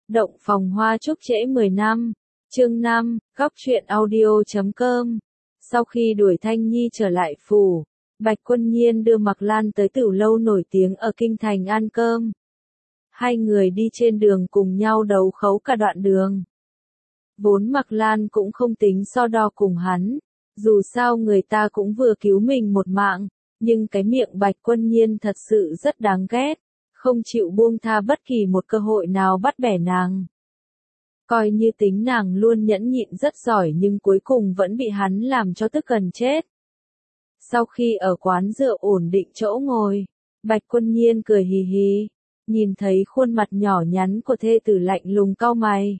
Động phòng hoa chúc trễ 10 năm. Chương 5, góc truyện audio.com. Sau khi đuổi Thanh Nhi trở lại phủ, Bạch Quân Nhiên đưa Mạc Lan tới tiểu lâu nổi tiếng ở kinh thành ăn cơm. Hai người đi trên đường cùng nhau đấu khấu cả đoạn đường. Vốn Mạc Lan cũng không tính so đo cùng hắn, dù sao người ta cũng vừa cứu mình một mạng, nhưng cái miệng Bạch Quân Nhiên thật sự rất đáng ghét, không chịu buông tha bất kỳ một cơ hội nào bắt bẻ nàng. Coi như tính nàng luôn nhẫn nhịn rất giỏi nhưng cuối cùng vẫn bị hắn làm cho tức gần chết. Sau khi ở quán rượu ổn định chỗ ngồi, Bạch Quân Nhiên cười hì hì, nhìn thấy khuôn mặt nhỏ nhắn của thê tử lạnh lùng cau mày.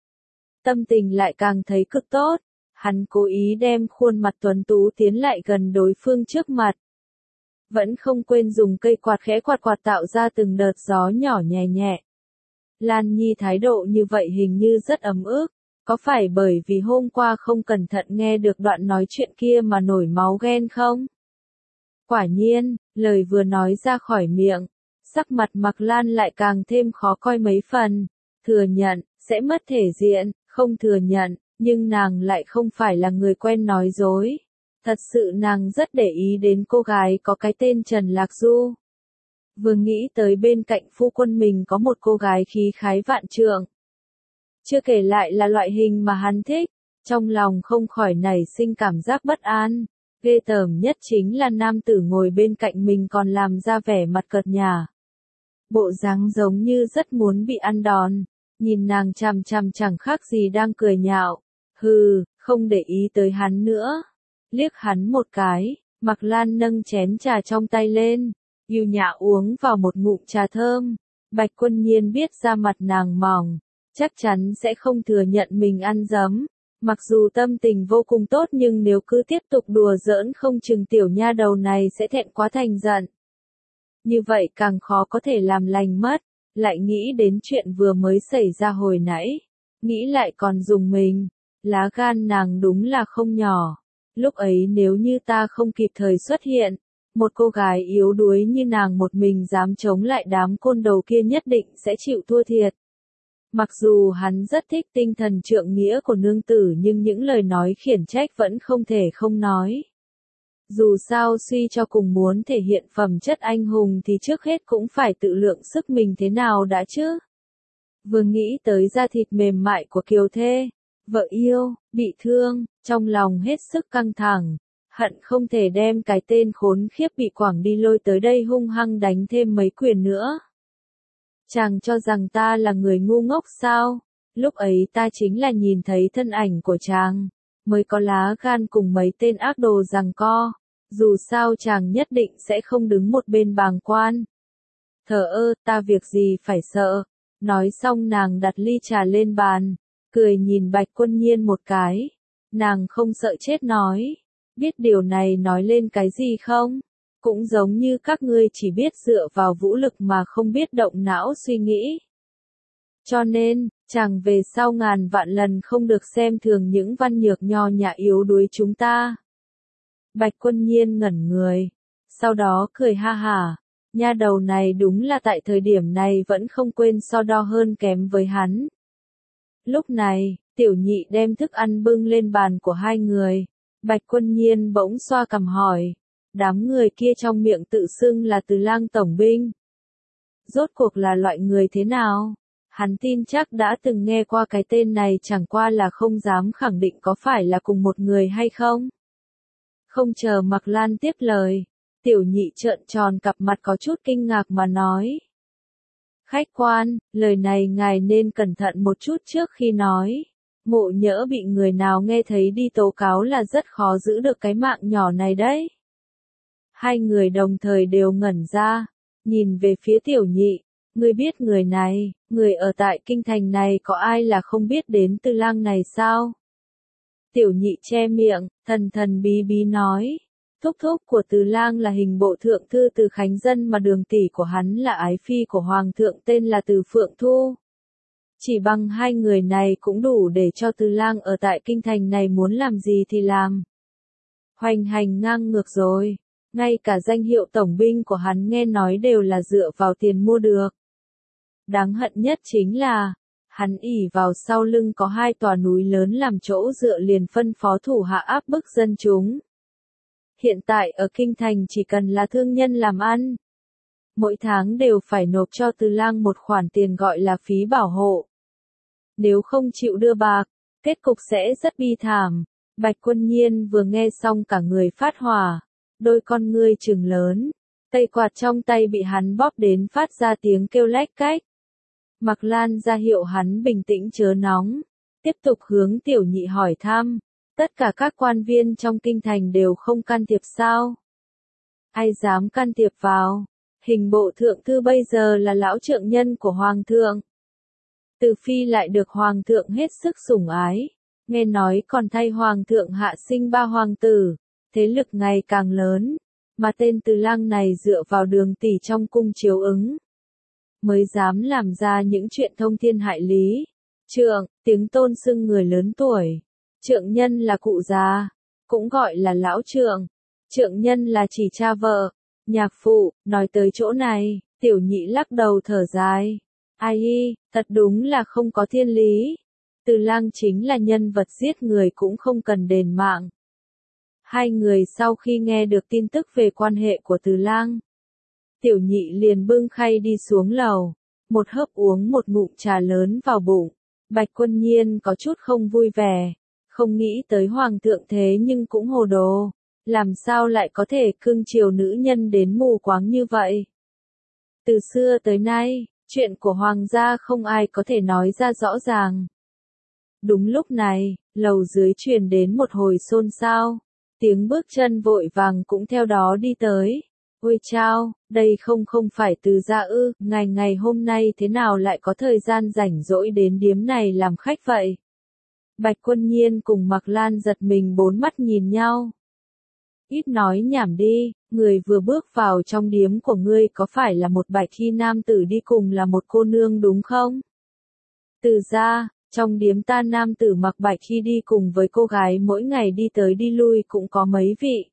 Tâm tình lại càng thấy cực tốt, hắn cố ý đem khuôn mặt tuấn tú tiến lại gần đối phương trước mặt. Vẫn không quên dùng cây quạt khẽ quạt tạo ra từng đợt gió nhỏ nhẹ nhẹ. Lan Nhi thái độ như vậy hình như rất ấm ức, có phải bởi vì hôm qua không cẩn thận nghe được đoạn nói chuyện kia mà nổi máu ghen không? Quả nhiên, lời vừa nói ra khỏi miệng, sắc mặt Mạc Lan lại càng thêm khó coi mấy phần, thừa nhận, sẽ mất thể diện, không thừa nhận, nhưng nàng lại không phải là người quen nói dối. Thật sự nàng rất để ý đến cô gái có cái tên Trần Lạc Du. Vừa nghĩ tới bên cạnh phu quân mình có một cô gái khí khái vạn trượng. Chưa kể lại là loại hình mà hắn thích, trong lòng không khỏi nảy sinh cảm giác bất an. Ghê tởm nhất chính là nam tử ngồi bên cạnh mình còn làm ra vẻ mặt cợt nhả. Bộ dáng giống như rất muốn bị ăn đòn, nhìn nàng chằm chằm chẳng khác gì đang cười nhạo. Hừ, không để ý tới hắn nữa. Liếc hắn một cái, Mạc Lan nâng chén trà trong tay lên, yêu nhã uống vào một ngụm trà thơm. Bạch Quân Nhiên biết da mặt nàng mỏng, chắc chắn sẽ không thừa nhận mình ăn dấm. Mặc dù tâm tình vô cùng tốt nhưng nếu cứ tiếp tục đùa giỡn không chừng tiểu nha đầu này sẽ thẹn quá thành giận. Như vậy càng khó có thể làm lành mất, lại nghĩ đến chuyện vừa mới xảy ra hồi nãy. Nghĩ lại còn dùng mình, lá gan nàng đúng là không nhỏ. Lúc ấy nếu như ta không kịp thời xuất hiện, một cô gái yếu đuối như nàng một mình dám chống lại đám côn đồ kia nhất định sẽ chịu thua thiệt. Mặc dù hắn rất thích tinh thần trượng nghĩa của nương tử nhưng những lời nói khiển trách vẫn không thể không nói. Dù sao suy cho cùng muốn thể hiện phẩm chất anh hùng thì trước hết cũng phải tự lượng sức mình thế nào đã chứ. Vừa nghĩ tới da thịt mềm mại của Kiều Thê, vợ yêu, bị thương, trong lòng hết sức căng thẳng, hận không thể đem cái tên khốn khiếp bị quảng đi lôi tới đây hung hăng đánh thêm mấy quyền nữa. Chàng cho rằng ta là người ngu ngốc sao? Lúc ấy ta chính là nhìn thấy thân ảnh của chàng, mới có lá gan cùng mấy tên ác đồ giằng co. Dù sao chàng nhất định sẽ không đứng một bên bàng quan. Thờ ơ, ta việc gì phải sợ. Nói xong nàng đặt ly trà lên bàn, cười nhìn Bạch Quân Nhiên một cái. Nàng không sợ chết nói. Biết điều này nói lên cái gì không? Cũng giống như các ngươi chỉ biết dựa vào vũ lực mà không biết động não suy nghĩ. Cho nên, chàng về sau ngàn vạn lần không được xem thường những văn nhược nho nhã yếu đuối chúng ta. Bạch Quân Nhiên ngẩn người, sau đó cười ha hả, nha đầu này đúng là tại thời điểm này vẫn không quên so đo hơn kém với hắn. Lúc này, tiểu nhị đem thức ăn bưng lên bàn của hai người, Bạch Quân Nhiên bỗng xoa cằm hỏi, đám người kia trong miệng tự xưng là Từ Lang tổng binh. Rốt cuộc là loại người thế nào? Hắn tin chắc đã từng nghe qua cái tên này chẳng qua là không dám khẳng định có phải là cùng một người hay không. Không chờ Mạc Lan tiếp lời, tiểu nhị trợn tròn cặp mặt có chút kinh ngạc mà nói. Khách quan, lời này ngài nên cẩn thận một chút trước khi nói. Ngộ nhỡ bị người nào nghe thấy đi tố cáo là rất khó giữ được cái mạng nhỏ này đấy. Hai người đồng thời đều ngẩn ra, nhìn về phía tiểu nhị, ngươi biết người này, người ở tại kinh thành này có ai là không biết đến Từ Lang này sao? Tiểu nhị che miệng, thần thần bí bí nói, thúc thúc của Từ Lang là hình bộ thượng thư Từ Khánh Dân mà đường tỷ của hắn là ái phi của hoàng thượng tên là Từ Phượng Thu. Chỉ bằng hai người này cũng đủ để cho Từ Lang ở tại kinh thành này muốn làm gì thì làm. Hoành hành ngang ngược rồi, ngay cả danh hiệu tổng binh của hắn nghe nói đều là dựa vào tiền mua được. Đáng hận nhất chính là, Hắn ỷ vào sau lưng có 2 tòa núi lớn làm chỗ dựa liền phân phó thủ hạ áp bức dân chúng. Hiện tại ở Kinh Thành chỉ cần là thương nhân làm ăn, mỗi tháng đều phải nộp cho Từ Lang một khoản tiền gọi là phí bảo hộ. Nếu không chịu đưa bạc, kết cục sẽ rất bi thảm. Bạch Quân Nhiên vừa nghe xong cả người phát hỏa, đôi con ngươi trừng lớn, tay quạt trong tay bị hắn bóp đến phát ra tiếng kêu lách cách. Mạc Lan ra hiệu hắn bình tĩnh chớ nóng, tiếp tục hướng Tiểu Nhị hỏi thăm, tất cả các quan viên trong kinh thành đều không can thiệp sao? Ai dám can thiệp vào? Hình bộ thượng thư bây giờ là lão trượng nhân của hoàng thượng. Từ Phi lại được hoàng thượng hết sức sủng ái, nghe nói còn thay hoàng thượng hạ sinh 3 hoàng tử, thế lực ngày càng lớn, mà tên Từ Lang này dựa vào Đường tỷ trong cung chiếu ứng, mới dám làm ra những chuyện thông thiên hại lý. Trượng, tiếng tôn xưng người lớn tuổi. Trượng nhân là cụ già, cũng gọi là lão trượng. Trượng nhân là chỉ cha vợ. Nhạc phụ, nói tới chỗ này, Tiểu Nhị lắc đầu thở dài. Ai hi, thật đúng là không có thiên lý. Từ Lang chính là nhân vật giết người cũng không cần đền mạng. Hai người sau khi nghe được tin tức về quan hệ của Từ Lang, Tiểu Nhị liền bưng khay đi xuống lầu, một hớp uống một ngụm trà lớn vào bụng. Bạch Quân Nhiên có chút không vui vẻ, không nghĩ tới hoàng thượng thế nhưng cũng hồ đồ, làm sao lại có thể cưng chiều nữ nhân đến mù quáng như vậy. Từ xưa tới nay, chuyện của hoàng gia không ai có thể nói ra rõ ràng. Đúng lúc này, lầu dưới truyền đến một hồi xôn xao, tiếng bước chân vội vàng cũng theo đó đi tới. Ôi chao, đây không phải Từ gia ư, ngày hôm nay thế nào lại có thời gian rảnh rỗi đến điếm này làm khách vậy? Bạch Quân Nhiên cùng Mạc Lan giật mình bốn mắt nhìn nhau. Ít nói nhảm đi, người vừa bước vào trong điếm của ngươi có phải là một bạch khi nam tử đi cùng là một cô nương đúng không? Từ gia, trong điếm ta nam tử mặc bạch khi đi cùng với cô gái mỗi ngày đi tới đi lui cũng có mấy vị.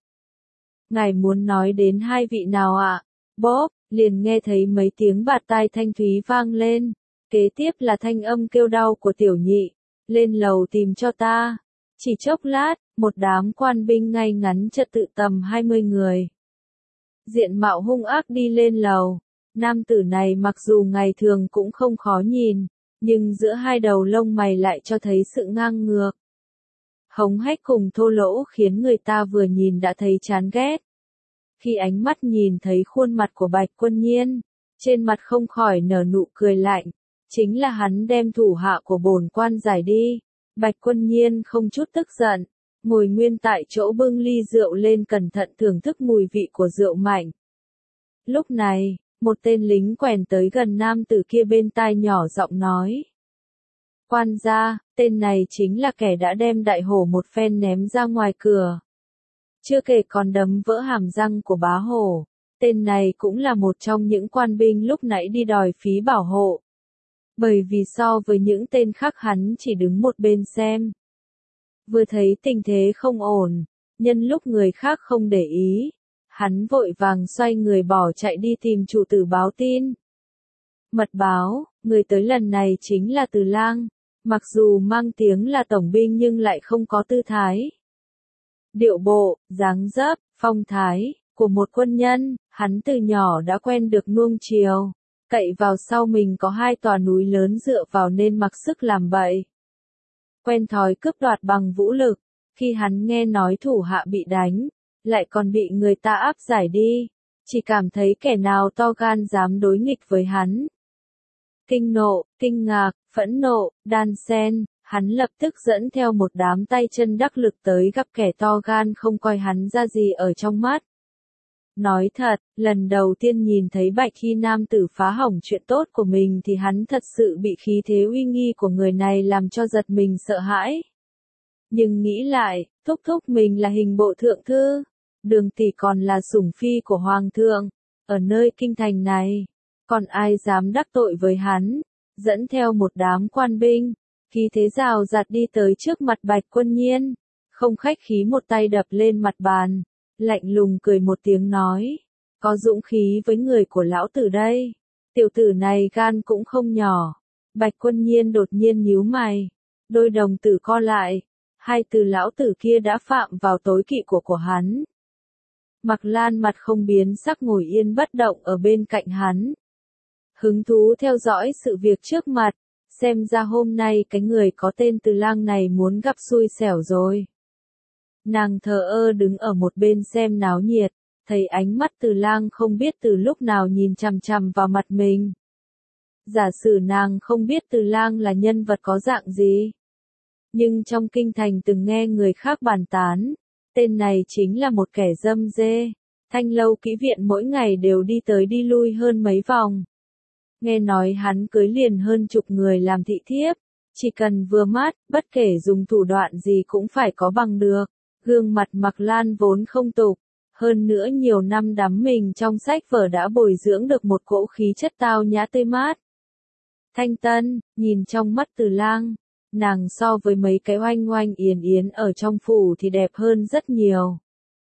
Ngài muốn nói đến 2 vị nào ạ? Bóp, liền nghe thấy mấy tiếng bạt tai thanh thúy vang lên. Kế tiếp là thanh âm kêu đau của Tiểu Nhị. Lên lầu tìm cho ta. Chỉ chốc lát, một đám quan binh ngay ngắn trật tự tầm 20 người. Diện mạo hung ác đi lên lầu. Nam tử này mặc dù ngày thường cũng không khó nhìn, nhưng giữa hai đầu lông mày lại cho thấy sự ngang ngược. Hống hách cùng thô lỗ khiến người ta vừa nhìn đã thấy chán ghét. Khi ánh mắt nhìn thấy khuôn mặt của Bạch Quân Nhiên, trên mặt không khỏi nở nụ cười lạnh, chính là hắn đem thủ hạ của bổn quan giải đi. Bạch Quân Nhiên không chút tức giận, ngồi nguyên tại chỗ bưng ly rượu lên cẩn thận thưởng thức mùi vị của rượu mạnh. Lúc này, một tên lính quèn tới gần nam tử kia bên tai nhỏ giọng nói. Quan gia, tên này chính là kẻ đã đem đại hổ một phen ném ra ngoài cửa. Chưa kể còn đấm vỡ hàm răng của bá hổ, tên này cũng là một trong những quan binh lúc nãy đi đòi phí bảo hộ. Bởi vì so với những tên khác hắn chỉ đứng một bên xem. Vừa thấy tình thế không ổn, nhân lúc người khác không để ý, hắn vội vàng xoay người bỏ chạy đi tìm chủ tử báo tin. Mật báo, người tới lần này chính là Từ Lang, mặc dù mang tiếng là tổng binh nhưng lại không có tư thái. Điệu bộ, dáng dấp, phong thái của một quân nhân, hắn từ nhỏ đã quen được nuông chiều, cậy vào sau mình có 2 tòa núi lớn dựa vào nên mặc sức làm bậy. Quen thói cướp đoạt bằng vũ lực, khi hắn nghe nói thủ hạ bị đánh, lại còn bị người ta áp giải đi, chỉ cảm thấy kẻ nào to gan dám đối nghịch với hắn. Kinh nộ, kinh ngạc, phẫn nộ, đan xen, hắn lập tức dẫn theo một đám tay chân đắc lực tới gặp kẻ to gan không coi hắn ra gì ở trong mắt. Nói thật, lần đầu tiên nhìn thấy Bạch Hy nam tử phá hỏng chuyện tốt của mình thì hắn thật sự bị khí thế uy nghi của người này làm cho giật mình sợ hãi. Nhưng nghĩ lại, thúc mình là hình bộ thượng thư, Đường tỷ còn là sủng phi của hoàng thượng, ở nơi kinh thành này, còn ai dám đắc tội với hắn, dẫn theo một đám quan binh, khí thế rào rạt đi tới trước mặt Bạch Quân Nhiên, không khách khí một tay đập lên mặt bàn, lạnh lùng cười một tiếng nói, có dũng khí với người của lão tử đây, tiểu tử này gan cũng không nhỏ, Bạch Quân Nhiên đột nhiên nhíu mày, đôi đồng tử co lại, hai từ lão tử kia đã phạm vào tối kỵ của hắn. Mạc Lan mặt không biến sắc ngồi yên bất động ở bên cạnh hắn. Hứng thú theo dõi sự việc trước mặt, xem ra hôm nay cái người có tên Từ Lang này muốn gặp xui xẻo rồi. Nàng thờ ơ đứng ở một bên xem náo nhiệt, thấy ánh mắt Từ Lang không biết từ lúc nào nhìn chằm chằm vào mặt mình. Giả sử nàng không biết Từ Lang là nhân vật có dạng gì. Nhưng trong kinh thành từng nghe người khác bàn tán, tên này chính là một kẻ dâm dê. Thanh lâu kỹ viện mỗi ngày đều đi tới đi lui hơn mấy vòng. Nghe nói hắn cưới liền hơn chục người làm thị thiếp, chỉ cần vừa mắt, bất kể dùng thủ đoạn gì cũng phải có bằng được. Gương mặt Mạc Lan vốn không tục, hơn nữa nhiều năm đắm mình trong sách vở đã bồi dưỡng được một cỗ khí chất tao nhã tươi mát. Thanh tân, nhìn trong mắt Từ Lang, nàng so với mấy cái oanh oanh yến yến ở trong phủ thì đẹp hơn rất nhiều.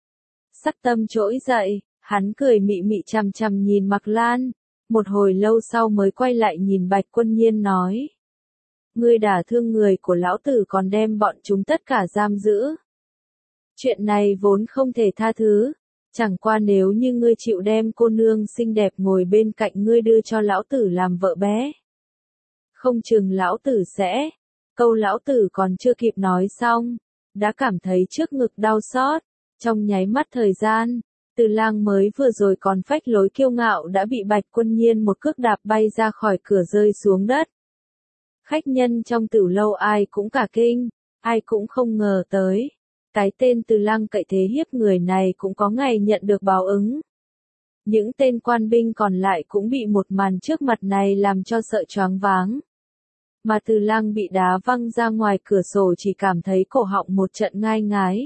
Sắc tâm trỗi dậy, hắn cười mị mị chằm chằm nhìn Mạc Lan, một hồi lâu sau mới quay lại nhìn Bạch Quân Nhiên nói. Ngươi đả thương người của lão tử còn đem bọn chúng tất cả giam giữ. Chuyện này vốn không thể tha thứ, chẳng qua nếu như ngươi chịu đem cô nương xinh đẹp ngồi bên cạnh ngươi đưa cho lão tử làm vợ bé. Không chừng lão tử sẽ, câu lão tử còn chưa kịp nói xong, đã cảm thấy trước ngực đau xót, trong nháy mắt thời gian, Từ Lang mới vừa rồi còn phách lối kiêu ngạo đã bị Bạch Quân Nhiên một cước đạp bay ra khỏi cửa rơi xuống đất. Khách nhân trong tiểu lâu ai cũng cả kinh, ai cũng không ngờ tới. Cái tên Từ Lang cậy thế hiếp người này cũng có ngày nhận được báo ứng. Những tên quan binh còn lại cũng bị một màn trước mặt này làm cho sợ choáng váng. Mà Từ Lang bị đá văng ra ngoài cửa sổ chỉ cảm thấy cổ họng một trận ngai ngái.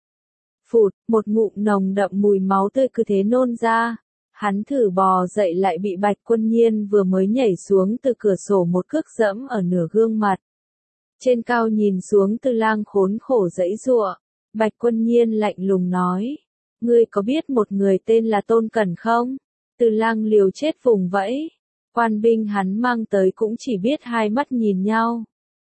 Phụt, một ngụm nồng đậm mùi máu tươi cứ thế nôn ra. Hắn thử bò dậy lại bị Bạch Quân Nhiên vừa mới nhảy xuống từ cửa sổ một cước dẫm ở nửa gương mặt. Trên cao nhìn xuống Từ Lang khốn khổ giãy giụa. Bạch Quân Nhiên lạnh lùng nói, ngươi có biết một người tên là Tôn Cẩn không? Từ Lang liều chết vùng vẫy, quan binh hắn mang tới cũng chỉ biết hai mắt nhìn nhau.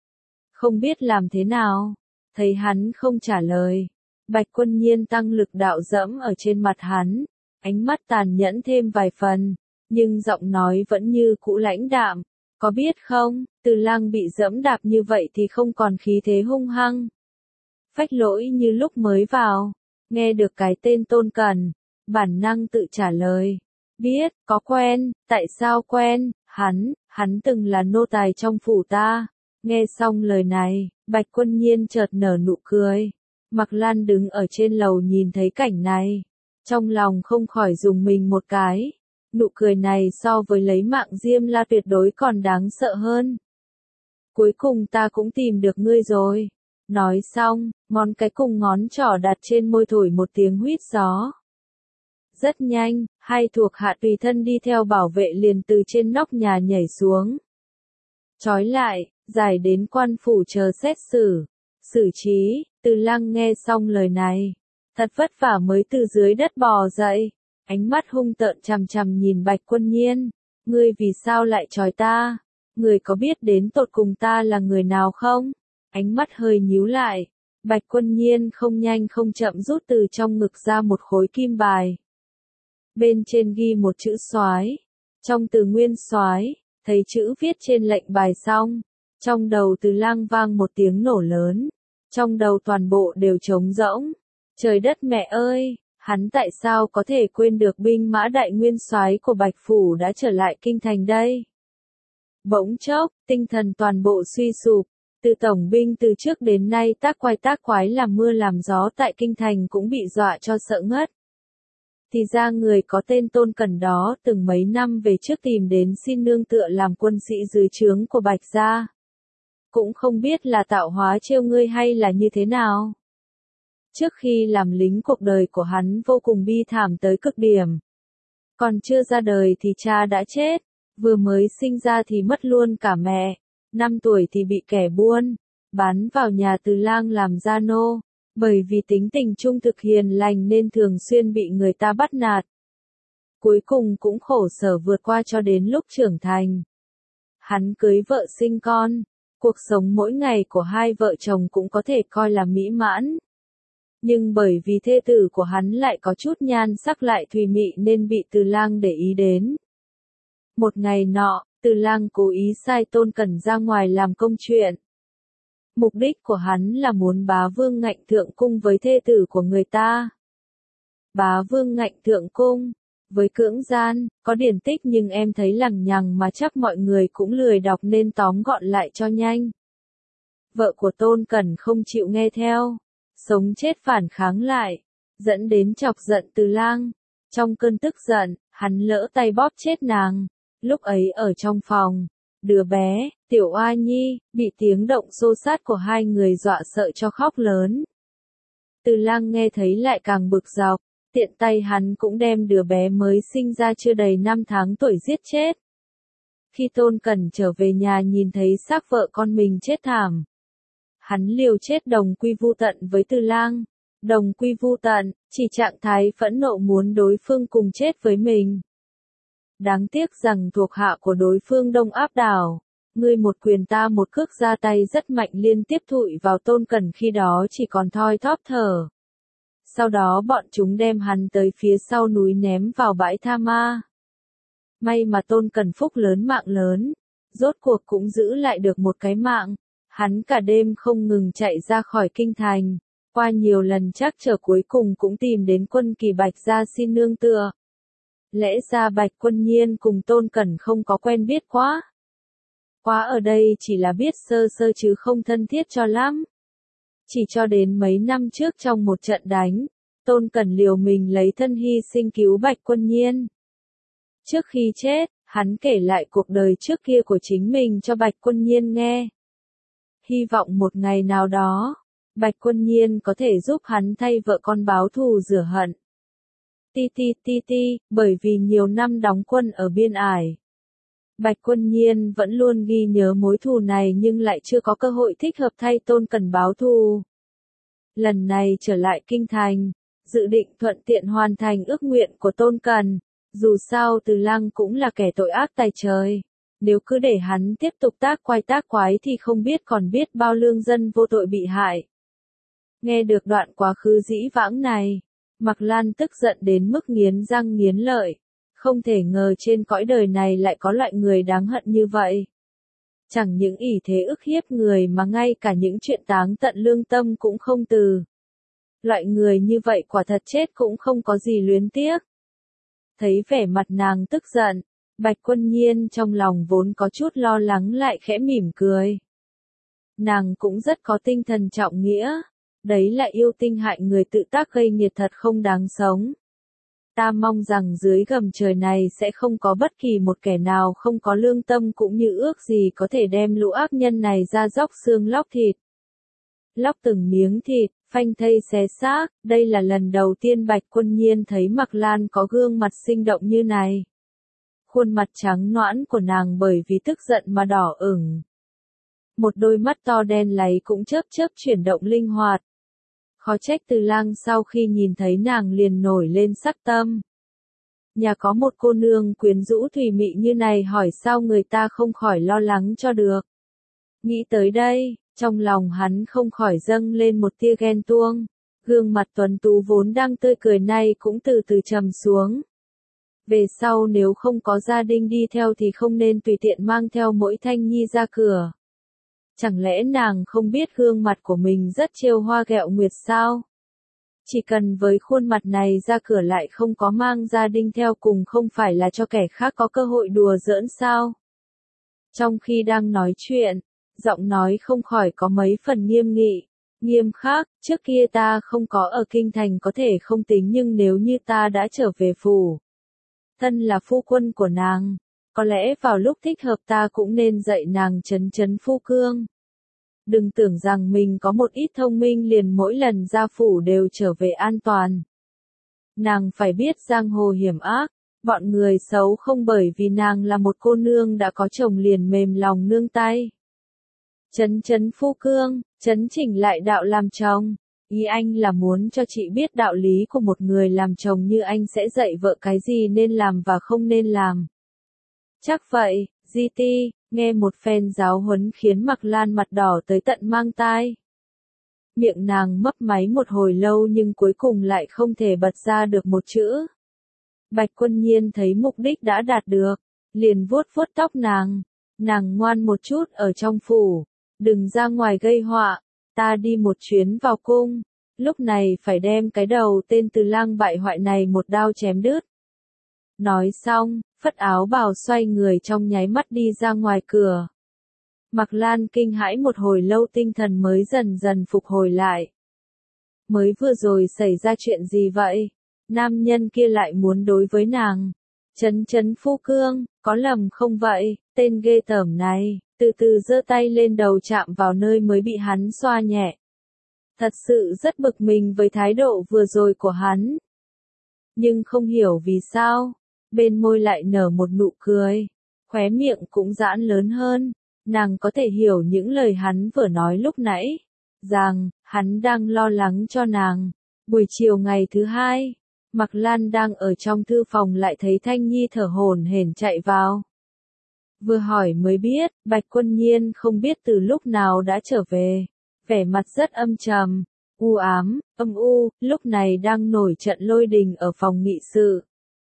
Không biết làm thế nào, thấy hắn không trả lời, Bạch Quân Nhiên tăng lực đạo dẫm ở trên mặt hắn, ánh mắt tàn nhẫn thêm vài phần, nhưng giọng nói vẫn như cũ lãnh đạm, có biết không, Từ Lang bị dẫm đạp như vậy thì không còn khí thế hung hăng. Phách lỗi như lúc mới vào, nghe được cái tên Tôn Cẩn, bản năng tự trả lời. Biết, có quen, tại sao quen, hắn từng là nô tài trong phủ ta. Nghe xong lời này, Bạch Quân Nhiên chợt nở nụ cười. Mạc Lan đứng ở trên lầu nhìn thấy cảnh này. Trong lòng không khỏi dùng mình một cái. Nụ cười này so với lấy mạng Diêm La tuyệt đối còn đáng sợ hơn. Cuối cùng ta cũng tìm được ngươi rồi. Nói xong, ngón cái cùng ngón trỏ đặt trên môi thổi một tiếng huýt gió. Rất nhanh, hai thuộc hạ tùy thân đi theo bảo vệ liền từ trên nóc nhà nhảy xuống. Trói lại, giải đến quan phủ chờ xét xử. Xử trí, Từ Lang nghe xong lời này. Thật vất vả mới từ dưới đất bò dậy. Ánh mắt hung tợn chằm chằm nhìn Bạch Quân Nhiên. Ngươi vì sao lại trói ta? Ngươi có biết đến tột cùng ta là người nào không? Ánh mắt hơi nhíu lại. Bạch Quân Nhiên không nhanh không chậm rút từ trong ngực ra một khối kim bài. Bên trên ghi một chữ soái. Trong từ nguyên soái, thấy chữ viết trên lệnh bài xong. Trong đầu Từ Lang vang một tiếng nổ lớn. Trong đầu toàn bộ đều trống rỗng. Trời đất mẹ ơi, hắn tại sao có thể quên được binh mã đại nguyên soái của Bạch Phủ đã trở lại kinh thành đây? Bỗng chốc, tinh thần toàn bộ suy sụp. Từ tổng binh từ trước đến nay tác quái làm mưa làm gió tại kinh thành cũng bị dọa cho sợ ngất. Thì ra người có tên Tôn Cẩn đó từng mấy năm về trước tìm đến xin nương tựa làm quân sĩ dưới trướng của Bạch gia. Cũng không biết là tạo hóa trêu ngươi hay là như thế nào. Trước khi làm lính cuộc đời của hắn vô cùng bi thảm tới cực điểm. Còn chưa ra đời thì cha đã chết, vừa mới sinh ra thì mất luôn cả mẹ. 5 tuổi thì bị kẻ buôn, bán vào nhà Từ Lang làm gia nô, bởi vì tính tình trung thực hiền lành nên thường xuyên bị người ta bắt nạt. Cuối cùng cũng khổ sở vượt qua cho đến lúc trưởng thành. Hắn cưới vợ sinh con, cuộc sống mỗi ngày của hai vợ chồng cũng có thể coi là mỹ mãn. Nhưng bởi vì thê tử của hắn lại có chút nhan sắc lại thùy mị nên bị Từ Lang để ý đến. Một ngày nọ, Từ Lang cố ý sai Tôn Cẩn ra ngoài làm công chuyện. Mục đích của hắn là muốn bá vương ngạnh thượng cung với thê tử của người ta. Bá vương ngạnh thượng cung, với cưỡng gian, có điển tích nhưng em thấy lằng nhằng mà chắc mọi người cũng lười đọc nên tóm gọn lại cho nhanh. Vợ của Tôn Cẩn không chịu nghe theo, sống chết phản kháng lại, dẫn đến chọc giận Từ Lang. Trong cơn tức giận, hắn lỡ tay bóp chết nàng. Lúc ấy ở trong phòng, đứa bé, Tiểu Oa Nhi, bị tiếng động xô xát của hai người dọa sợ cho khóc lớn. Từ Lang nghe thấy lại càng bực dọc, tiện tay hắn cũng đem đứa bé mới sinh ra chưa đầy 5 tháng tuổi giết chết. Khi Tôn Cẩn trở về nhà nhìn thấy xác vợ con mình chết thảm, hắn liều chết đồng quy vu tận với Từ Lang. Đồng quy vu tận, chỉ trạng thái phẫn nộ muốn đối phương cùng chết với mình. Đáng tiếc rằng thuộc hạ của đối phương đông áp đảo, ngươi một quyền ta một cước ra tay rất mạnh liên tiếp thụi vào Tôn Cẩn khi đó chỉ còn thoi thóp thở. Sau đó bọn chúng đem hắn tới phía sau núi ném vào bãi tha ma. May mà Tôn Cẩn phúc lớn mạng lớn, rốt cuộc cũng giữ lại được một cái mạng. Hắn cả đêm không ngừng chạy ra khỏi kinh thành, qua nhiều lần trắc trở cuối cùng cũng tìm đến Quân Kỳ Bạch ra xin nương tựa. Lẽ ra Bạch Quân Nhiên cùng Tôn Cẩn không có quen biết quá. Quá ở đây chỉ là biết sơ sơ chứ không thân thiết cho lắm. Chỉ cho đến mấy năm trước trong một trận đánh, Tôn Cẩn liều mình lấy thân hy sinh cứu Bạch Quân Nhiên. Trước khi chết, hắn kể lại cuộc đời trước kia của chính mình cho Bạch Quân Nhiên nghe. Hy vọng một ngày nào đó, Bạch Quân Nhiên có thể giúp hắn thay vợ con báo thù rửa hận. Bởi vì nhiều năm đóng quân ở biên ải, Bạch Quân Nhiên vẫn luôn ghi nhớ mối thù này nhưng lại chưa có cơ hội thích hợp thay Tôn Cẩn báo thù. Lần này trở lại kinh thành, dự định thuận tiện hoàn thành ước nguyện của Tôn Cẩn. Dù sao Từ Lang cũng là kẻ tội ác tày trời. Nếu cứ để hắn tiếp tục tác quái thì không biết còn biết bao lương dân vô tội bị hại. Nghe được đoạn quá khứ dĩ vãng này, Mạc Lan tức giận đến mức nghiến răng nghiến lợi. Không thể ngờ trên cõi đời này lại có loại người đáng hận như vậy. Chẳng những ỷ thế ức hiếp người mà ngay cả những chuyện táng tận lương tâm cũng không từ. Loại người như vậy quả thật chết cũng không có gì luyến tiếc. Thấy vẻ mặt nàng tức giận, Bạch Quân Nhiên trong lòng vốn có chút lo lắng lại khẽ mỉm cười. Nàng cũng rất có tinh thần trọng nghĩa. Đấy là yêu tinh hại người tự tác gây nghiệt thật không đáng sống. Ta mong rằng dưới gầm trời này sẽ không có bất kỳ một kẻ nào không có lương tâm cũng như ước gì có thể đem lũ ác nhân này ra róc xương lóc thịt. Lóc từng miếng thịt, phanh thây xé xác, đây là lần đầu tiên Bạch Quân Nhiên thấy Mạc Lan có gương mặt sinh động như này. Khuôn mặt trắng nõn của nàng bởi vì tức giận mà đỏ ửng. Một đôi mắt to đen láy cũng chớp chớp chuyển động linh hoạt. Khó trách Từ Lang sau khi nhìn thấy nàng liền nổi lên sắc tâm. Nhà có một cô nương quyến rũ thùy mị như này hỏi sao người ta không khỏi lo lắng cho được. Nghĩ tới đây, trong lòng hắn không khỏi dâng lên một tia ghen tuông. Gương mặt tuấn tú vốn đang tươi cười nay cũng từ từ trầm xuống. Về sau nếu không có gia đình đi theo thì không nên tùy tiện mang theo mỗi thanh nhi ra cửa. Chẳng lẽ nàng không biết gương mặt của mình rất trêu hoa ghẹo nguyệt sao? Chỉ cần với khuôn mặt này ra cửa lại không có mang gia đình theo cùng không phải là cho kẻ khác có cơ hội đùa giỡn sao? Trong khi đang nói chuyện, giọng nói không khỏi có mấy phần nghiêm nghị, nghiêm khắc, trước kia ta không có ở kinh thành có thể không tính nhưng nếu như ta đã trở về phủ. Thân là phu quân của nàng. Có lẽ vào lúc thích hợp ta cũng nên dạy nàng trấn trấn phu cương. Đừng tưởng rằng mình có một ít thông minh liền mỗi lần ra phủ đều trở về an toàn. Nàng phải biết giang hồ hiểm ác, bọn người xấu không bởi vì nàng là một cô nương đã có chồng liền mềm lòng nương tay. Trấn trấn phu cương, trấn chỉnh lại đạo làm chồng. Ý anh là muốn cho chị biết đạo lý của một người làm chồng như anh sẽ dạy vợ cái gì nên làm và không nên làm. Chắc vậy, GT, nghe một phen giáo huấn khiến Mạc Lan mặt đỏ tới tận mang tai. Miệng nàng mấp máy một hồi lâu nhưng cuối cùng lại không thể bật ra được một chữ. Bạch Quân Nhiên thấy mục đích đã đạt được, liền vuốt vuốt tóc nàng. Nàng ngoan một chút ở trong phủ, đừng ra ngoài gây họa, ta đi một chuyến vào cung, lúc này phải đem cái đầu tên Từ Lang bại hoại này một đao chém đứt. Nói xong, phất áo bào xoay người trong nháy mắt đi ra ngoài cửa. Mạc Lan kinh hãi một hồi lâu tinh thần mới dần dần phục hồi lại. Mới vừa rồi xảy ra chuyện gì vậy? Nam nhân kia lại muốn đối với nàng. Chấn Phu Cương, có lầm không vậy? Tên ghê tởm này, từ từ giơ tay lên đầu chạm vào nơi mới bị hắn xoa nhẹ. Thật sự rất bực mình với thái độ vừa rồi của hắn. Nhưng không hiểu vì sao, bên môi lại nở một nụ cười, khóe miệng cũng giãn lớn hơn. Nàng có thể hiểu những lời hắn vừa nói lúc nãy, rằng, hắn đang lo lắng cho nàng. Buổi chiều ngày thứ hai, Mạc Lan đang ở trong thư phòng lại thấy Thanh Nhi thở hổn hển chạy vào. Vừa hỏi mới biết, Bạch Quân Nhiên không biết từ lúc nào đã trở về, vẻ mặt rất âm trầm, u ám, âm u, lúc này đang nổi trận lôi đình ở phòng nghị sự.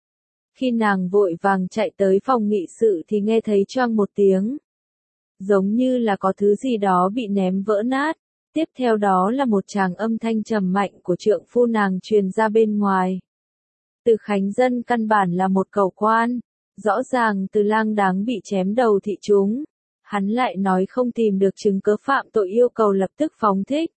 Khi nàng vội vàng chạy tới phòng nghị sự thì nghe thấy choang một tiếng. Giống như là có thứ gì đó bị ném vỡ nát, tiếp theo đó là một tràng âm thanh trầm mạnh của trượng phu nàng truyền ra bên ngoài. Từ Khánh Dân căn bản là một cẩu quan, rõ ràng Từ Lang đáng bị chém đầu thị chúng. Hắn lại nói không tìm được chứng cớ phạm tội yêu cầu lập tức phóng thích.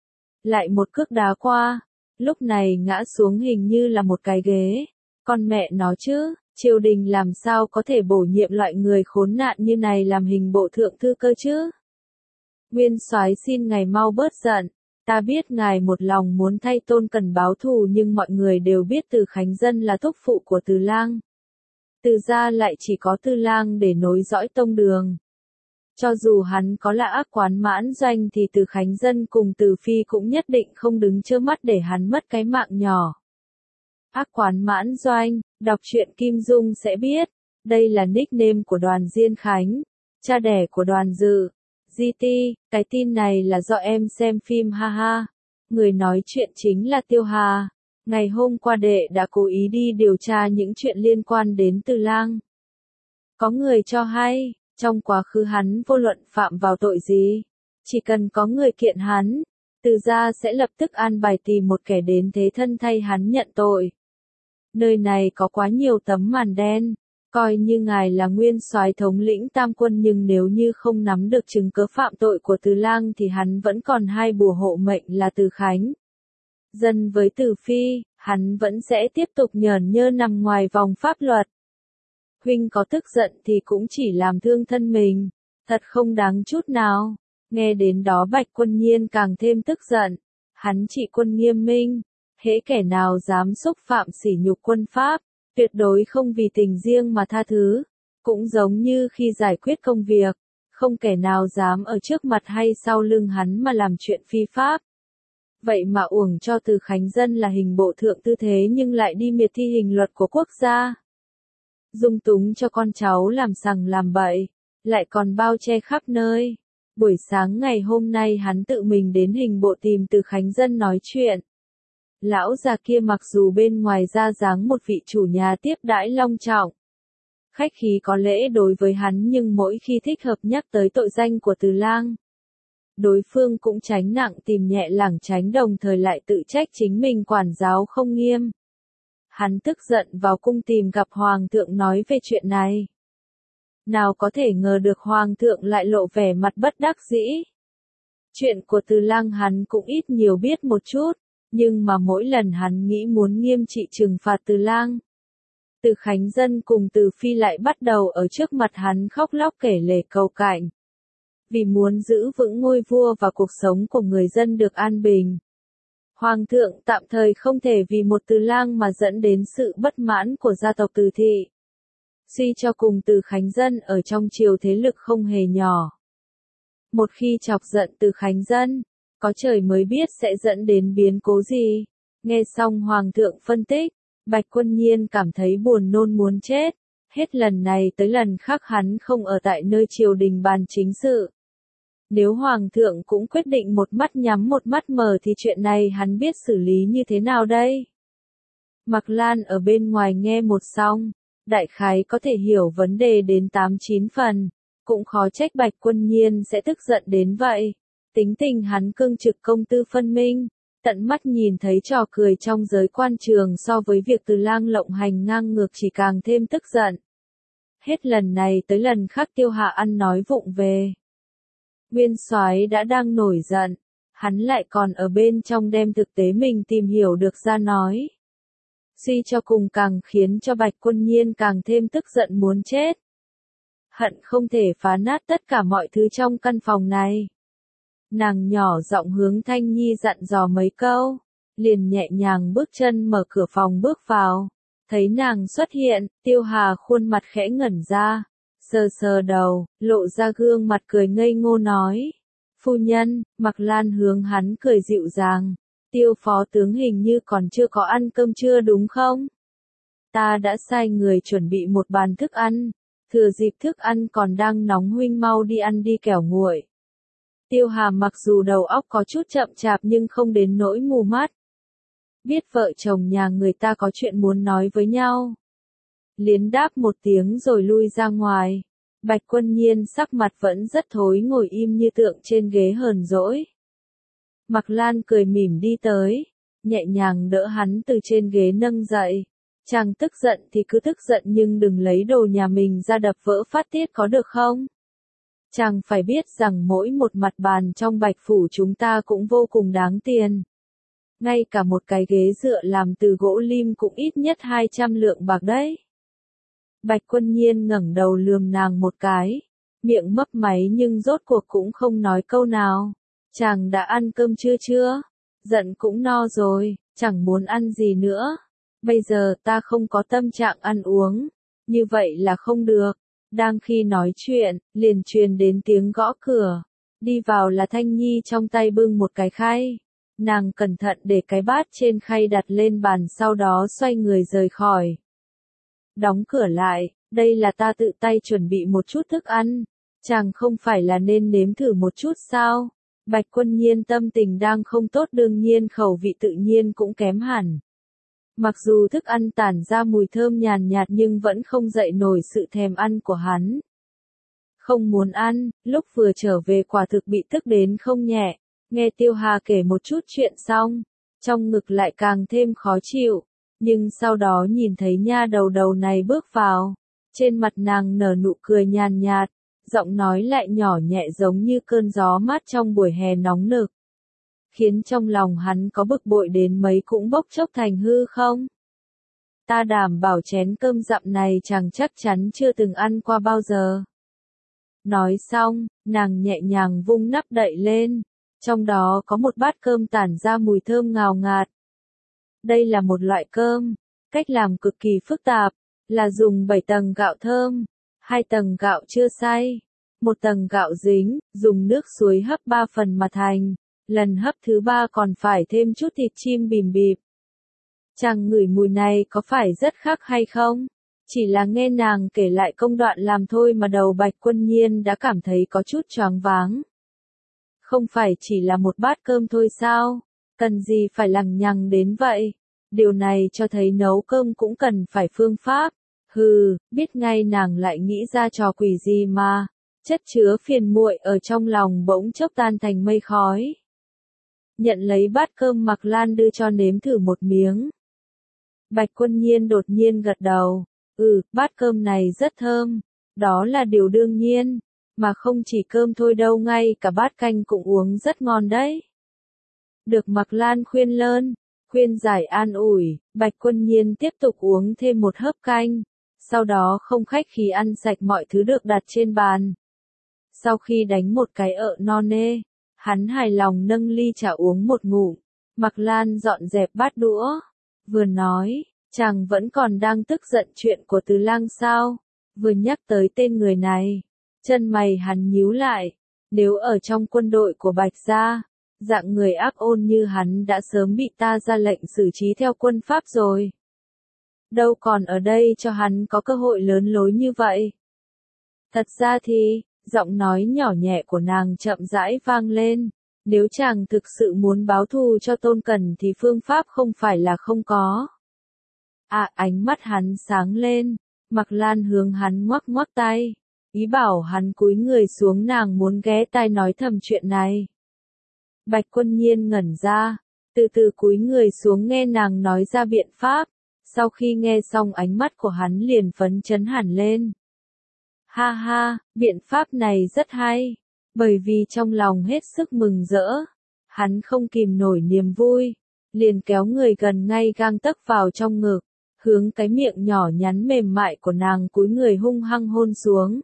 Lại một cước đá qua, lúc này ngã xuống hình như là một cái ghế. Con mẹ nó chứ, triều đình làm sao có thể bổ nhiệm loại người khốn nạn như này làm hình bộ thượng thư cơ chứ? Nguyên soái xin ngài mau bớt giận, ta biết ngài một lòng muốn thay Tôn Cẩn báo thù nhưng mọi người đều biết Từ Khánh Dân là thúc phụ của Từ Lang. Từ gia lại chỉ có Từ Lang để nối dõi tông đường. Cho dù hắn có là ác quán mãn doanh thì Từ Khánh Dân cùng Từ Phi cũng nhất định không đứng trơ mắt để hắn mất cái mạng nhỏ. Ác quán mãn doanh, đọc truyện Kim Dung sẽ biết, đây là nickname của Đoàn Diên Khánh, cha đẻ của Đoàn Dự. GT, cái tin này là do em xem phim ha ha. Người nói chuyện chính là Tiêu Hà. Ngày hôm qua đệ đã cố ý đi điều tra những chuyện liên quan đến Từ Lang. Có người cho hay, trong quá khứ hắn vô luận phạm vào tội gì, chỉ cần có người kiện hắn, Từ gia sẽ lập tức an bài tìm một kẻ đến thế thân thay hắn nhận tội. Nơi này có quá nhiều tấm màn đen, coi như ngài là nguyên soái thống lĩnh tam quân nhưng nếu như không nắm được chứng cớ phạm tội của Từ Lang thì hắn vẫn còn hai bùa hộ mệnh là Từ Khánh Dân với Từ Phi, hắn vẫn sẽ tiếp tục nhởn nhơ nằm ngoài vòng pháp luật. Huynh có tức giận thì cũng chỉ làm thương thân mình, thật không đáng chút nào. Nghe đến đó Bạch Quân Nhiên càng thêm tức giận, hắn trị quân nghiêm minh, hễ kẻ nào dám xúc phạm sỉ nhục quân pháp, tuyệt đối không vì tình riêng mà tha thứ, cũng giống như khi giải quyết công việc, không kẻ nào dám ở trước mặt hay sau lưng hắn mà làm chuyện phi pháp. Vậy mà uổng cho Từ Khánh Dân là hình bộ thượng thư thế nhưng lại đi miệt thi hình luật của quốc gia. Dung túng cho con cháu làm sằng làm bậy, lại còn bao che khắp nơi. Buổi sáng ngày hôm nay hắn tự mình đến hình bộ tìm Từ Khánh Dân nói chuyện. Lão già kia mặc dù bên ngoài ra dáng một vị chủ nhà tiếp đãi long trọng, khách khí có lễ đối với hắn nhưng mỗi khi thích hợp nhắc tới tội danh của Từ Lang, đối phương cũng tránh nặng tìm nhẹ lảng tránh đồng thời lại tự trách chính mình quản giáo không nghiêm. Hắn tức giận vào cung tìm gặp Hoàng thượng nói về chuyện này. Nào có thể ngờ được Hoàng thượng lại lộ vẻ mặt bất đắc dĩ. Chuyện của Từ Lang hắn cũng ít nhiều biết một chút, nhưng mà mỗi lần hắn nghĩ muốn nghiêm trị trừng phạt Từ Lang, Từ Khánh Dân cùng Từ Phi lại bắt đầu ở trước mặt hắn khóc lóc kể lể cầu cạnh. Vì muốn giữ vững ngôi vua và cuộc sống của người dân được an bình, Hoàng thượng tạm thời không thể vì một Từ Lang mà dẫn đến sự bất mãn của gia tộc Từ thị. Suy cho cùng Từ Khánh Dân ở trong triều thế lực không hề nhỏ. Một khi chọc giận Từ Khánh Dân, có trời mới biết sẽ dẫn đến biến cố gì. Nghe xong Hoàng thượng phân tích, Bạch Quân Nhiên cảm thấy buồn nôn muốn chết. Hết lần này tới lần khác hắn không ở tại nơi triều đình bàn chính sự. Nếu hoàng thượng cũng quyết định một mắt nhắm một mắt mở thì chuyện này hắn biết xử lý như thế nào đây? Mạc Lan ở bên ngoài nghe một xong, đại khái có thể hiểu vấn đề đến 8-9 phần, cũng khó trách Bạch Quân Nhiên sẽ tức giận đến vậy. Tính tình hắn cương trực công tư phân minh, tận mắt nhìn thấy trò cười trong giới quan trường so với việc Từ Lang lộng hành ngang ngược chỉ càng thêm tức giận. Hết lần này tới lần khác Tiêu Hạ ăn nói vụng về. Nguyên soái đã đang nổi giận, hắn lại còn ở bên trong đem thực tế mình tìm hiểu được ra nói. Suy cho cùng càng khiến cho Bạch Quân Nhiên càng thêm tức giận muốn chết. Hận không thể phá nát tất cả mọi thứ trong căn phòng này. Nàng nhỏ giọng hướng Thanh Nhi dặn dò mấy câu, liền nhẹ nhàng bước chân mở cửa phòng bước vào. Thấy nàng xuất hiện, Tiêu Hà khuôn mặt khẽ ngẩn ra, sờ sờ đầu, lộ ra gương mặt cười ngây ngô nói. Phu nhân, Mạc Lan hướng hắn cười dịu dàng. Tiêu phó tướng hình như còn chưa có ăn cơm trưa đúng không? Ta đã sai người chuẩn bị một bàn thức ăn, thừa dịp thức ăn còn đang nóng huynh mau đi ăn đi kẻo nguội. Tiêu Hà mặc dù đầu óc có chút chậm chạp nhưng không đến nỗi mù mắt. Biết vợ chồng nhà người ta có chuyện muốn nói với nhau. Liến đáp một tiếng rồi lui ra ngoài. Bạch Quân Nhiên sắc mặt vẫn rất thối ngồi im như tượng trên ghế hờn dỗi. Mạc Lan cười mỉm đi tới, nhẹ nhàng đỡ hắn từ trên ghế nâng dậy. Chàng tức giận thì cứ tức giận nhưng đừng lấy đồ nhà mình ra đập vỡ phát tiết có được không? Chàng phải biết rằng mỗi một mặt bàn trong Bạch Phủ chúng ta cũng vô cùng đáng tiền. Ngay cả một cái ghế dựa làm từ gỗ lim cũng ít nhất 200 lượng bạc đấy. Bạch Quân Nhiên ngẩng đầu lườm nàng một cái, miệng mấp máy nhưng rốt cuộc cũng không nói câu nào. Chàng đã ăn cơm chưa? Giận cũng no rồi, chẳng muốn ăn gì nữa. Bây giờ ta không có tâm trạng ăn uống, như vậy là không được. Đang khi nói chuyện, liền truyền đến tiếng gõ cửa. Đi vào là Thanh Nhi trong tay bưng một cái khay. Nàng cẩn thận để cái bát trên khay đặt lên bàn sau đó xoay người rời khỏi. Đóng cửa lại, đây là ta tự tay chuẩn bị một chút thức ăn. Chàng không phải là nên nếm thử một chút sao? Bạch Quân Nhiên tâm tình đang không tốt đương nhiên khẩu vị tự nhiên cũng kém hẳn. Mặc dù thức ăn tản ra mùi thơm nhàn nhạt nhưng vẫn không dậy nổi sự thèm ăn của hắn. Không muốn ăn, lúc vừa trở về quả thực bị tức đến không nhẹ, nghe Tiêu Hà kể một chút chuyện xong, trong ngực lại càng thêm khó chịu, nhưng sau đó nhìn thấy nha đầu này bước vào, trên mặt nàng nở nụ cười nhàn nhạt, giọng nói lại nhỏ nhẹ giống như cơn gió mát trong buổi hè nóng nực. Khiến trong lòng hắn có bực bội đến mấy cũng bốc chốc thành hư không? Ta đảm bảo chén cơm dặm này chàng chắc chắn chưa từng ăn qua bao giờ. Nói xong, nàng nhẹ nhàng vung nắp đậy lên, trong đó có một bát cơm tản ra mùi thơm ngào ngạt. Đây là một loại cơm, cách làm cực kỳ phức tạp, là dùng 7 tầng gạo thơm, 2 tầng gạo chưa xay, 1 tầng gạo dính, dùng nước suối hấp 3 phần mà thành. Lần hấp thứ 3 còn phải thêm chút thịt chim bìm bịp. Chàng ngửi mùi này có phải rất khác hay không? Chỉ là nghe nàng kể lại công đoạn làm thôi mà đầu Bạch Quân Nhiên đã cảm thấy có chút choáng váng. Không phải chỉ là một bát cơm thôi sao? Cần gì phải lằng nhằng đến vậy? Điều này cho thấy nấu cơm cũng cần phải phương pháp. Hừ, biết ngay nàng lại nghĩ ra trò quỷ gì mà. Chất chứa phiền muội ở trong lòng bỗng chốc tan thành mây khói. Nhận lấy bát cơm Mạc Lan đưa cho nếm thử một miếng. Bạch Quân Nhiên đột nhiên gật đầu. Bát cơm này rất thơm. Đó là điều đương nhiên. Mà không chỉ cơm thôi đâu ngay cả bát canh cũng uống rất ngon đấy. Được Mạc Lan khuyên lơn, khuyên giải an ủi, Bạch Quân Nhiên tiếp tục uống thêm một hớp canh. Sau đó không khách khí ăn sạch mọi thứ được đặt trên bàn. Sau khi đánh một cái ợ no nê, hắn hài lòng nâng ly trà uống một ngụm. Mạc Lan dọn dẹp bát đũa, vừa nói, chàng vẫn còn đang tức giận chuyện của Từ Lang sao? Vừa nhắc tới tên người này, chân mày hắn nhíu lại. Nếu ở trong quân đội của Bạch gia, dạng người ác ôn như hắn đã sớm bị ta ra lệnh xử trí theo quân pháp rồi. đâu còn ở đây cho hắn có cơ hội lớn lối như vậy. Thật ra thì, giọng nói nhỏ nhẹ của nàng chậm rãi vang lên, nếu chàng thực sự muốn báo thù cho Tôn Cẩn thì phương pháp không phải là không có. Ánh mắt hắn sáng lên, Mạc Lan hướng hắn ngoắc ngoắc tay, ý bảo hắn cúi người xuống, nàng muốn ghé tai nói thầm chuyện này. Bạch Quân Nhiên ngẩn ra, từ từ cúi người xuống nghe nàng nói ra biện pháp, sau khi nghe xong ánh mắt của hắn liền phấn chấn hẳn lên. Ha ha, biện pháp này rất hay, bởi vì trong lòng hết sức mừng rỡ, hắn không kìm nổi niềm vui, liền kéo người gần ngay gang tấc vào trong ngực, hướng cái miệng nhỏ nhắn mềm mại của nàng cúi người hung hăng hôn xuống.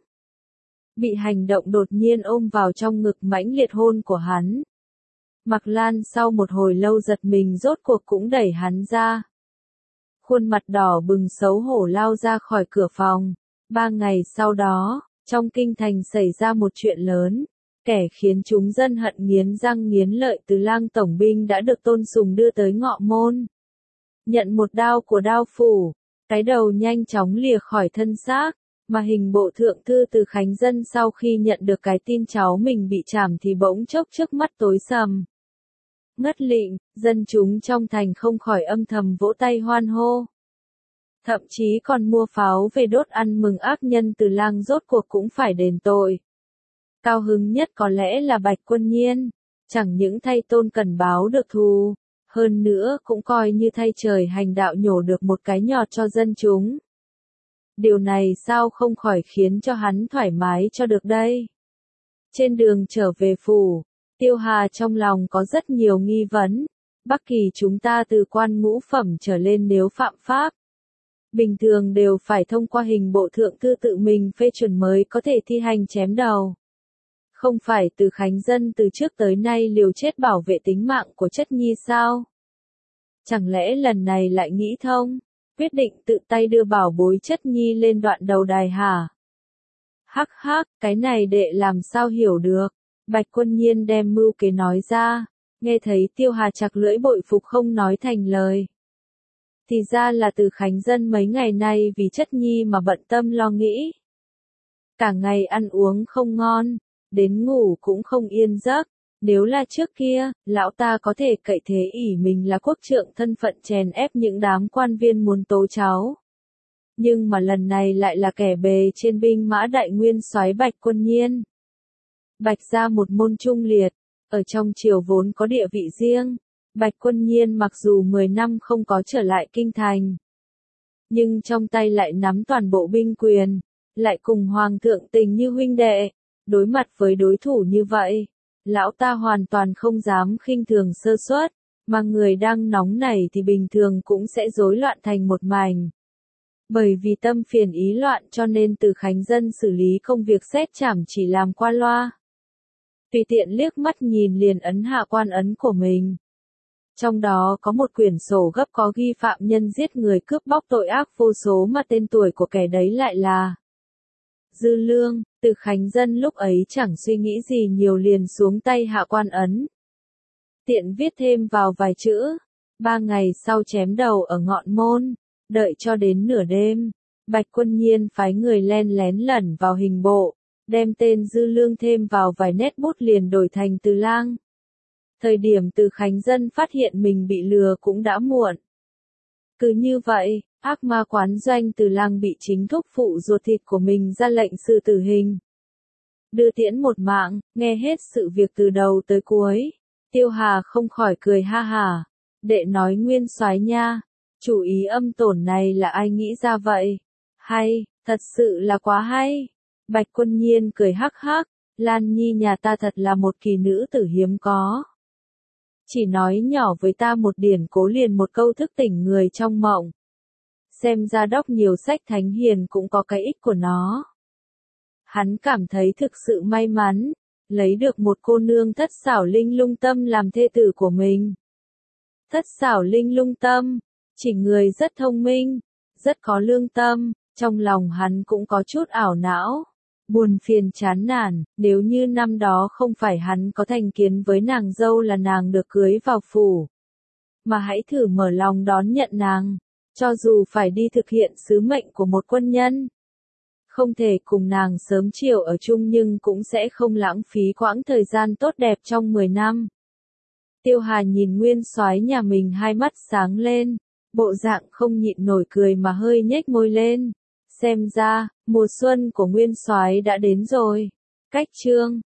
Bị hành động đột nhiên ôm vào trong ngực mãnh liệt hôn của hắn. Mạc Lan sau một hồi lâu giật mình rốt cuộc cũng đẩy hắn ra. Khuôn mặt đỏ bừng xấu hổ lao ra khỏi cửa phòng. 3 ngày sau đó, trong kinh thành xảy ra một chuyện lớn, kẻ khiến chúng dân hận nghiến răng nghiến lợi Từ Lang tổng binh đã được Tôn Sùng đưa tới Ngọ Môn. Nhận một đao của đao phủ, cái đầu nhanh chóng lìa khỏi thân xác, mà hình bộ thượng thư Từ Khánh Dân sau khi nhận được cái tin cháu mình bị trảm thì bỗng chốc trước mắt tối sầm. Ngất lịm, dân chúng trong thành không khỏi âm thầm vỗ tay hoan hô. Thậm chí còn mua pháo về đốt ăn mừng ác nhân Từ Lang rốt cuộc cũng phải đền tội. Cao hứng nhất có lẽ là Bạch Quân Nhiên, chẳng những thay Tôn Cẩn báo được thù, hơn nữa cũng coi như thay trời hành đạo nhổ được một cái nhọt cho dân chúng. Điều này sao không khỏi khiến cho hắn thoải mái cho được đây. Trên đường trở về phủ, Tiêu Hà trong lòng có rất nhiều nghi vấn. Bắc Kỳ chúng ta từ quan ngũ phẩm trở lên nếu phạm pháp, bình thường đều phải thông qua hình bộ thượng thư tự mình phê chuẩn mới có thể thi hành chém đầu. Không phải Từ Khánh Dân từ trước tới nay liều chết bảo vệ tính mạng của chất nhi sao? Chẳng lẽ lần này lại nghĩ thông, quyết định tự tay đưa bảo bối chất nhi lên đoạn đầu đài hả? Hắc hắc, cái này đệ làm sao hiểu được? Bạch Quân Nhiên đem mưu kế nói ra, nghe thấy Tiêu Hà chặt lưỡi bội phục không nói thành lời. Thì ra là Từ Khánh Dân mấy ngày nay vì chất nhi mà bận tâm lo nghĩ. Cả ngày ăn uống không ngon, đến ngủ cũng không yên giấc. Nếu là trước kia, lão ta có thể cậy thế ỷ mình là quốc trượng thân phận chèn ép những đám quan viên muốn tố cháu. Nhưng mà lần này lại là kẻ bề trên binh mã đại nguyên soái Bạch Quân Nhiên. Bạch gia một môn trung liệt, ở trong triều vốn có địa vị riêng. Bạch Quân Nhiên mặc dù 10 năm không có trở lại kinh thành, nhưng trong tay lại nắm toàn bộ binh quyền, lại cùng hoàng thượng tình như huynh đệ. Đối mặt với đối thủ như vậy, lão ta hoàn toàn không dám khinh thường sơ suất, mà người đang nóng nảy thì bình thường cũng sẽ rối loạn thành một mảnh. Bởi vì tâm phiền ý loạn cho nên Từ Khánh Dân xử lý công việc xét trảm chỉ làm qua loa. Tùy tiện liếc mắt nhìn liền ấn hạ quan ấn của mình. Trong đó có một quyển sổ gấp có ghi phạm nhân giết người cướp bóc tội ác vô số mà tên tuổi của kẻ đấy lại là Dư Lương. Từ Khánh Dân lúc ấy chẳng suy nghĩ gì nhiều liền xuống tay hạ quan ấn. Tiện viết thêm vào vài chữ, 3 ngày sau chém đầu ở Ngọn Môn, đợi cho đến nửa đêm, Bạch Quân Nhiên phái người len lén lẩn vào hình bộ, đem tên Dư Lương thêm vào vài nét bút liền đổi thành Từ Lang. Thời điểm Từ Khánh Dân phát hiện mình bị lừa cũng đã muộn. Cứ như vậy, ác ma quán doanh Từ Lang bị chính thúc phụ ruột thịt của mình ra lệnh xử tử hình. Đưa tiễn một mạng, nghe hết sự việc từ đầu tới cuối, Tiêu Hà không khỏi cười ha hả. Đệ nói nguyên soái nha, chủ ý âm tổn này là ai nghĩ ra vậy? Hay, thật sự là quá hay. Bạch Quân Nhiên cười hắc hắc, Lan Nhi nhà ta thật là một kỳ nữ tử hiếm có. Chỉ nói nhỏ với ta một điển cố liền một câu thức tỉnh người trong mộng. Xem ra đọc nhiều sách thánh hiền cũng có cái ích của nó. Hắn cảm thấy thực sự may mắn, lấy được một cô nương thất xảo linh lung tâm làm thê tử của mình. Thất xảo linh lung tâm, chỉ người rất thông minh, rất có lương tâm, trong lòng hắn cũng có chút ảo não. Buồn phiền chán nản, nếu như năm đó không phải hắn có thành kiến với nàng dâu là nàng được cưới vào phủ, mà hãy thử mở lòng đón nhận nàng, Cho dù phải đi thực hiện sứ mệnh của một quân nhân, không thể cùng nàng sớm chiều ở chung nhưng cũng sẽ không lãng phí quãng thời gian tốt đẹp trong 10 năm. Tiêu Hà nhìn Nguyên Soái nhà mình hai mắt sáng lên, bộ dạng không nhịn nổi cười mà hơi nhếch môi lên. Xem ra, mùa xuân của Nguyên Soái đã đến rồi. Cách chương